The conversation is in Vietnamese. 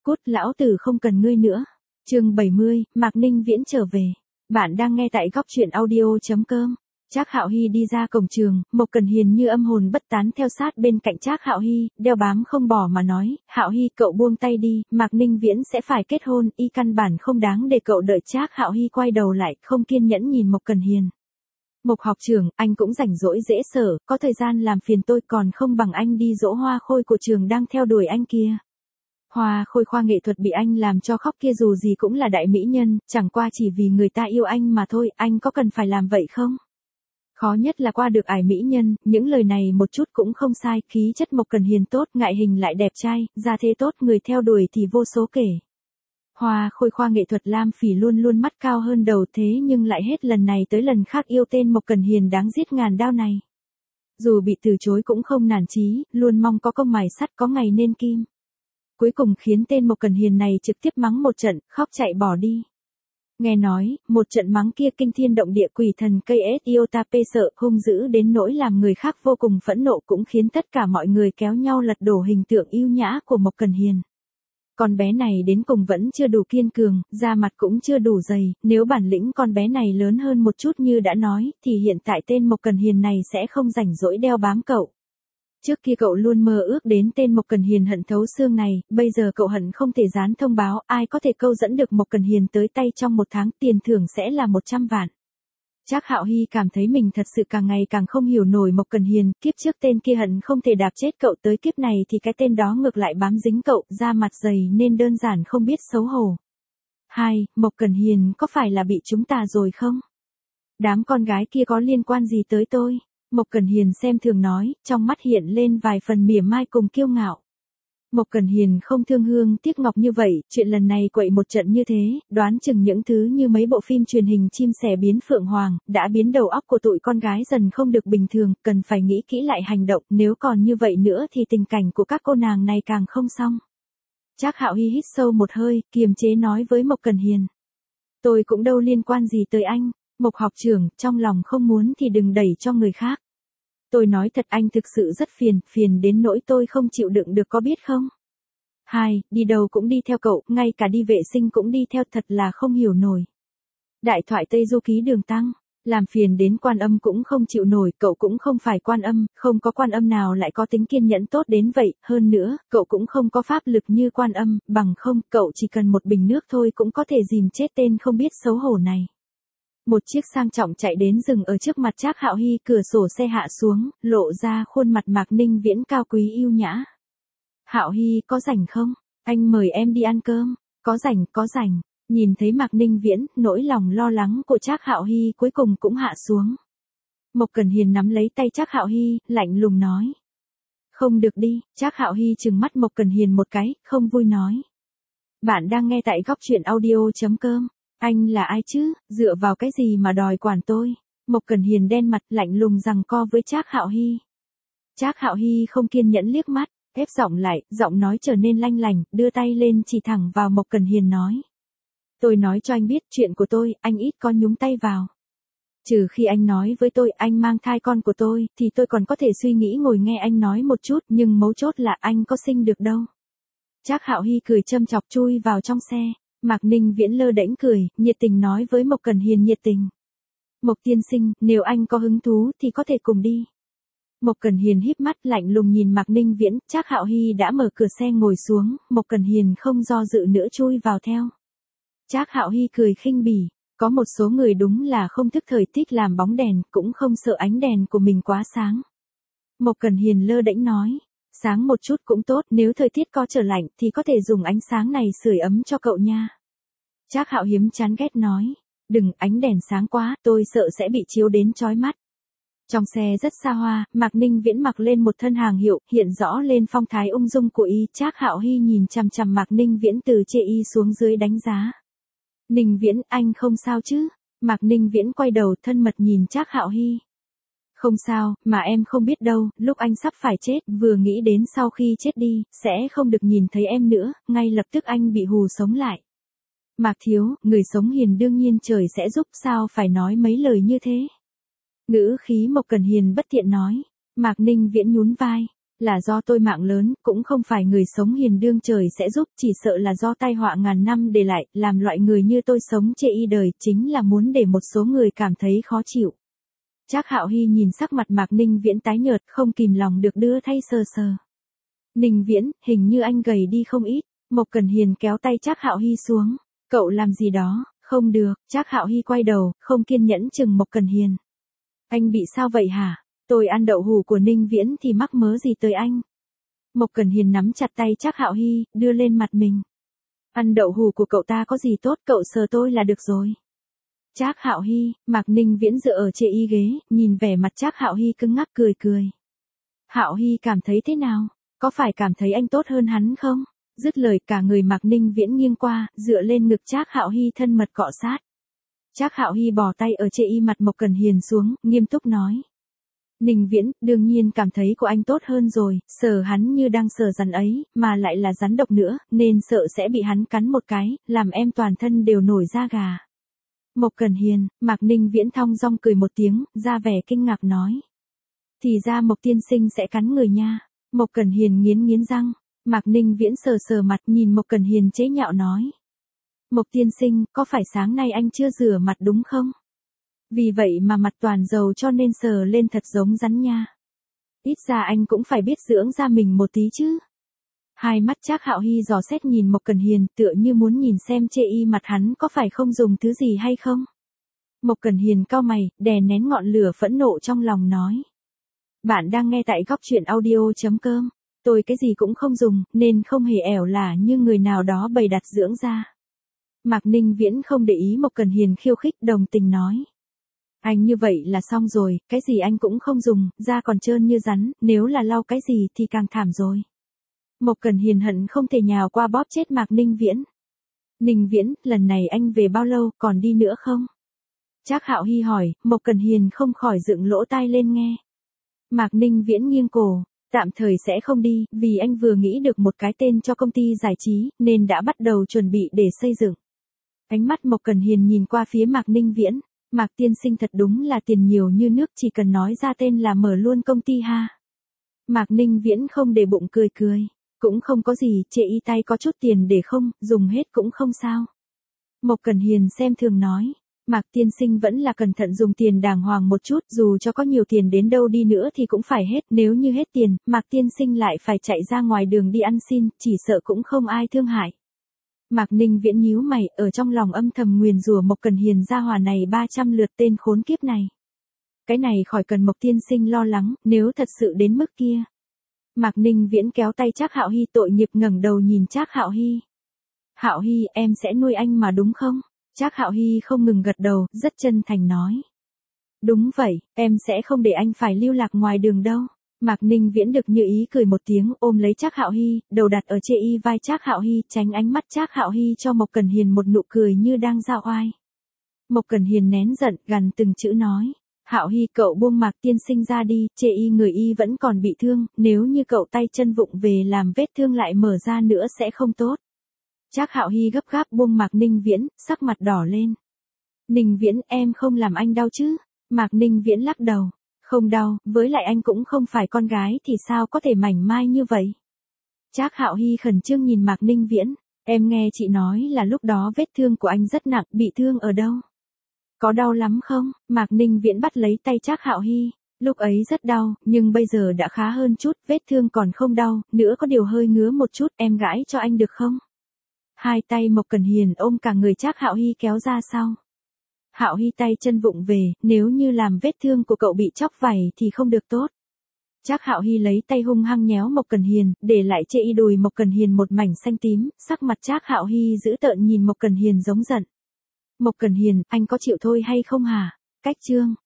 Cút, lão tử không cần ngươi nữa. Chương 70, Mạc Ninh Viễn trở về. Bạn đang nghe tại góc truyện audio.com. Trác Hạo Hy đi ra cổng trường, Mộc Cần Hiền như âm hồn bất tán theo sát bên cạnh Trác Hạo Hy, đeo bám không bỏ mà nói, Hạo Hy cậu buông tay đi, Mạc Ninh Viễn sẽ phải kết hôn, y căn bản không đáng để cậu đợi. Trác Hạo Hy quay đầu lại, không kiên nhẫn nhìn Mộc Cần Hiền. Mộc học trưởng, anh cũng rảnh rỗi dễ sở, có thời gian làm phiền tôi còn không bằng anh đi dỗ Hoa Khôi của trường đang theo đuổi anh kia. Hoa Khôi khoa nghệ thuật bị anh làm cho khóc kia dù gì cũng là đại mỹ nhân, chẳng qua chỉ vì người ta yêu anh mà thôi, anh có cần phải làm vậy không? Khó nhất là qua được ải mỹ nhân, những lời này một chút cũng không sai, khí chất Mộc Cần Hiền tốt, ngại hình lại đẹp trai, gia thế tốt, người theo đuổi thì vô số kể. Hoa Khôi khoa nghệ thuật Lam Phỉ luôn luôn mắt cao hơn đầu, thế nhưng lại hết lần này tới lần khác yêu tên Mộc Cần Hiền đáng giết ngàn đao này. Dù bị từ chối cũng không nản chí, luôn mong có công mài sắt có ngày nên kim. Cuối cùng khiến tên Mộc Cần Hiền này trực tiếp mắng một trận, khóc chạy bỏ đi. Nghe nói, một trận mắng kia kinh thiên động địa, quỷ thần cây Iota P sợ, hung dữ đến nỗi làm người khác vô cùng phẫn nộ, cũng khiến tất cả mọi người kéo nhau lật đổ hình tượng yêu nhã của Mộc Cần Hiền. Con bé này đến cùng vẫn chưa đủ kiên cường, da mặt cũng chưa đủ dày, nếu bản lĩnh con bé này lớn hơn một chút như đã nói, thì hiện tại tên Mộc Cần Hiền này sẽ không rảnh rỗi đeo bám cậu. Trước kia cậu luôn mơ ước đến tên Mộc Cần Hiền hận thấu xương này, bây giờ cậu hận không thể dán thông báo, ai có thể câu dẫn được Mộc Cần Hiền tới tay trong một tháng, tiền thưởng sẽ là 100 vạn. Trác Hạo Hy cảm thấy mình thật sự càng ngày càng không hiểu nổi Mộc Cần Hiền, kiếp trước tên kia hận không thể đạp chết cậu, tới kiếp này thì cái tên đó ngược lại bám dính cậu, da mặt dày nên đơn giản không biết xấu hổ. 2. Mộc Cần Hiền có phải là bị chúng ta rồi không? Đám con gái kia có liên quan gì tới tôi? Mộc Cần Hiền xem thường nói, trong mắt hiện lên vài phần mỉa mai cùng kiêu ngạo. Mộc Cần Hiền không thương hương tiếc ngọc như vậy, chuyện lần này quậy một trận như thế, đoán chừng những thứ như mấy bộ phim truyền hình chim sẻ biến phượng hoàng, đã biến đầu óc của tụi con gái dần không được bình thường, cần phải nghĩ kỹ lại hành động, nếu còn như vậy nữa thì tình cảnh của các cô nàng này càng không xong. Trác Hạo Hy hít sâu một hơi, kiềm chế nói với Mộc Cần Hiền. Tôi cũng đâu liên quan gì tới anh, Mộc học trưởng, trong lòng không muốn thì đừng đẩy cho người khác. Tôi nói thật anh thực sự rất phiền đến nỗi tôi không chịu đựng được có biết không? 2. Đi đâu cũng đi theo cậu, ngay cả đi vệ sinh cũng đi theo, thật là không hiểu nổi. Đại thoại Tây Du Ký Đường Tăng, làm phiền đến Quan Âm cũng không chịu nổi, cậu cũng không phải Quan Âm, không có Quan Âm nào lại có tính kiên nhẫn tốt đến vậy, hơn nữa, cậu cũng không có pháp lực như Quan Âm, bằng không, cậu chỉ cần một bình nước thôi cũng có thể dìm chết tên không biết xấu hổ này. Một chiếc sang trọng chạy đến dừng ở trước mặt Trác Hạo Hy, cửa sổ xe hạ xuống, lộ ra khuôn mặt Mạc Ninh Viễn cao quý yêu nhã. Hạo Hy, có rảnh không? Anh mời em đi ăn cơm. Có rảnh. Nhìn thấy Mạc Ninh Viễn, nỗi lòng lo lắng của Trác Hạo Hy cuối cùng cũng hạ xuống. Mộc Cần Hiền nắm lấy tay Trác Hạo Hy, lạnh lùng nói. Không được đi, Trác Hạo Hy trừng mắt Mộc Cần Hiền một cái, không vui nói. Bạn đang nghe tại góc truyện audio.com. Anh là ai chứ, dựa vào cái gì mà đòi quản tôi? Mộc Cần Hiền đen mặt, lạnh lùng giằng co với Trác Hạo Hy. Trác Hạo Hy không kiên nhẫn liếc mắt, ép giọng lại, giọng nói trở nên lanh lành, đưa tay lên chỉ thẳng vào Mộc Cần Hiền nói. Tôi nói cho anh biết, chuyện của tôi, anh ít có nhúng tay vào. Trừ khi anh nói với tôi anh mang thai con của tôi, thì tôi còn có thể suy nghĩ ngồi nghe anh nói một chút, nhưng mấu chốt là anh có sinh được đâu. Trác Hạo Hy cười châm chọc chui vào trong xe. Mạc Ninh Viễn lơ đễnh cười, nhiệt tình nói với Mộc Cần Hiền nhiệt tình. Mộc tiên sinh, nếu anh có hứng thú thì có thể cùng đi. Mộc Cần Hiền híp mắt lạnh lùng nhìn Mạc Ninh Viễn, Trác Hạo Hy đã mở cửa xe ngồi xuống, Mộc Cần Hiền không do dự nữa chui vào theo. Trác Hạo Hy cười khinh bỉ, có một số người đúng là không thức thời, thích làm bóng đèn, cũng không sợ ánh đèn của mình quá sáng. Mộc Cần Hiền lơ đễnh nói. Sáng một chút cũng tốt, nếu thời tiết có trở lạnh thì có thể dùng ánh sáng này sưởi ấm cho cậu nha. Trác Hạo Hiếm chán ghét nói, đừng, ánh đèn sáng quá, tôi sợ sẽ bị chiếu đến chói mắt. Trong xe rất xa hoa, Mạc Ninh Viễn mặc lên một thân hàng hiệu, hiện rõ lên phong thái ung dung của y. Trác Hạo Hy nhìn chằm chằm Mạc Ninh Viễn từ chê y xuống dưới đánh giá. Ninh Viễn, anh không sao chứ? Mạc Ninh Viễn quay đầu thân mật nhìn Trác Hạo Hy. Không sao, mà em không biết đâu, lúc anh sắp phải chết, vừa nghĩ đến sau khi chết đi, sẽ không được nhìn thấy em nữa, ngay lập tức anh bị hù sống lại. Mạc thiếu, người sống hiền đương nhiên trời sẽ giúp, sao phải nói mấy lời như thế? Ngữ khí Mộc Cần Hiền bất tiện nói. Mạc Ninh Viễn nhún vai. Là do tôi mạng lớn, cũng không phải người sống hiền đương trời sẽ giúp, chỉ sợ là do tai họa ngàn năm để lại, làm loại người như tôi sống chê y đời, chính là muốn để một số người cảm thấy khó chịu. Trác Hạo Hy nhìn sắc mặt Mạc Ninh Viễn tái nhợt, không kìm lòng được đưa thay sờ sờ. Ninh Viễn, hình như anh gầy đi không ít. Mộc Cẩn Hiền kéo tay Trác Hạo Hy xuống. Cậu làm gì đó, không được. Trác Hạo Hy quay đầu, không kiên nhẫn chừng Mộc Cẩn Hiền. Anh bị sao vậy hả? Tôi ăn đậu hủ của Ninh Viễn thì mắc mớ gì tới anh? Mộc Cẩn Hiền nắm chặt tay Trác Hạo Hy, đưa lên mặt mình. Ăn đậu hủ của cậu ta có gì tốt, cậu sờ tôi là được rồi. Trác Hạo Hy, Mạc Ninh Viễn dựa ở chệ y ghế, nhìn vẻ mặt Trác Hạo Hy cứng ngắc cười cười. Hạo Hy cảm thấy thế nào? Có phải cảm thấy anh tốt hơn hắn không? Dứt lời cả người Mạc Ninh Viễn nghiêng qua, dựa lên ngực Trác Hạo Hy thân mật cọ sát. Trác Hạo Hy bỏ tay ở chệ y mặt Mộc Cẩn Hiền xuống, nghiêm túc nói. Ninh Viễn, đương nhiên cảm thấy của anh tốt hơn rồi, sờ hắn như đang sờ rắn ấy, mà lại là rắn độc nữa, nên sợ sẽ bị hắn cắn một cái, làm em toàn thân đều nổi da gà. Mộc Cẩn Hiền, Mạc Ninh Viễn thong dong cười một tiếng, ra vẻ kinh ngạc nói. Thì ra Mộc tiên sinh sẽ cắn người nha. Mộc Cẩn Hiền nghiến răng. Mạc Ninh Viễn sờ sờ mặt nhìn Mộc Cẩn Hiền chế nhạo nói. Mộc tiên sinh, có phải sáng nay anh chưa rửa mặt đúng không? Vì vậy mà mặt toàn dầu cho nên sờ lên thật giống rắn nha. Ít ra anh cũng phải biết dưỡng da mình một tí chứ. Hai mắt Trác Hạo Hy dò xét nhìn Mộc Cẩn Hiền, tựa như muốn nhìn xem chê y mặt hắn có phải không dùng thứ gì hay không. Mộc Cẩn Hiền cau mày, đè nén ngọn lửa phẫn nộ trong lòng nói. Bạn đang nghe tại góc truyện audio.com. Tôi cái gì cũng không dùng, nên không hề ẻo lả như người nào đó bày đặt dưỡng da. Mạc Ninh Viễn không để ý Mộc Cẩn Hiền khiêu khích, đồng tình nói. Anh như vậy là xong rồi, cái gì anh cũng không dùng, da còn trơn như rắn, nếu là lau cái gì thì càng thảm rồi. Mộc Cẩn Hiền hận không thể nhào qua bóp chết Mạc Ninh Viễn. Ninh Viễn, lần này anh về bao lâu, còn đi nữa không? Trác Hạo Hy hỏi, Mộc Cẩn Hiền không khỏi dựng lỗ tai lên nghe. Mạc Ninh Viễn nghiêng cổ, tạm thời sẽ không đi, vì anh vừa nghĩ được một cái tên cho công ty giải trí, nên đã bắt đầu chuẩn bị để xây dựng. Ánh mắt Mộc Cẩn Hiền nhìn qua phía Mạc Ninh Viễn, Mạc tiên sinh thật đúng là tiền nhiều như nước, chỉ cần nói ra tên là mở luôn công ty ha. Mạc Ninh Viễn không để bụng cười cười, cũng không có gì, chệ y tay có chút tiền để không, dùng hết cũng không sao. Mộc Cẩn Hiền xem thường nói. Mạc tiên sinh vẫn là cẩn thận dùng tiền đàng hoàng một chút, dù cho có nhiều tiền đến đâu đi nữa thì cũng phải hết, nếu như hết tiền, Mạc tiên sinh lại phải chạy ra ngoài đường đi ăn xin, chỉ sợ cũng không ai thương hại. Mạc Ninh Viễn nhíu mày, ở trong lòng âm thầm nguyền rủa Mộc Cẩn Hiền gia hỏa này 300 lượt tên khốn kiếp này. Cái này khỏi cần Mộc tiên sinh lo lắng, nếu thật sự đến mức kia. Mạc Ninh Viễn kéo tay Trác Hạo Hy, tội nghiệp ngẩng đầu nhìn Trác Hạo Hy. Hạo Hy, em sẽ nuôi anh mà đúng không? Trác Hạo Hy không ngừng gật đầu, rất chân thành nói. Đúng vậy, em sẽ không để anh phải lưu lạc ngoài đường đâu. Mạc Ninh Viễn được như ý cười một tiếng, ôm lấy Trác Hạo Hy, đầu đặt ở trên y vai Trác Hạo Hy, tránh ánh mắt Trác Hạo Hy cho Mộc Cẩn Hiền một nụ cười như đang giao oai. Mộc Cẩn Hiền nén giận, gằn từng chữ nói. Hạo Hy, cậu buông Mạc tiên sinh ra đi, chê y người y vẫn còn bị thương, nếu như cậu tay chân vụng về làm vết thương lại mở ra nữa sẽ không tốt. Trác Hạo Hy gấp gáp buông Mạc Ninh Viễn, sắc mặt đỏ lên. Ninh Viễn, em không làm anh đau chứ? Mạc Ninh Viễn lắc đầu. Không đau, với lại anh cũng không phải con gái thì sao có thể mảnh mai như vậy? Trác Hạo Hy khẩn trương nhìn Mạc Ninh Viễn. Em nghe chị nói là lúc đó vết thương của anh rất nặng, bị thương ở đâu? Có đau lắm không? Mạc Ninh Viễn bắt lấy tay Trác Hạo Hy. Lúc ấy rất đau, nhưng bây giờ đã khá hơn chút, vết thương còn không đau, nữa có điều hơi ngứa một chút, em gãi cho anh được không? Hai tay Mộc Cẩn Hiền ôm cả người Trác Hạo Hy kéo ra sau. Hạo Hy tay chân vụng về, nếu như làm vết thương của cậu bị chóc vảy thì không được tốt. Trác Hạo Hy lấy tay hung hăng nhéo Mộc Cẩn Hiền, để lại chê y đùi Mộc Cẩn Hiền một mảnh xanh tím, sắc mặt Trác Hạo Hy dữ tợn nhìn Mộc Cẩn Hiền giống giận. Mộc Cẩn Hiền, anh có chịu thôi hay không hả? Cách chương.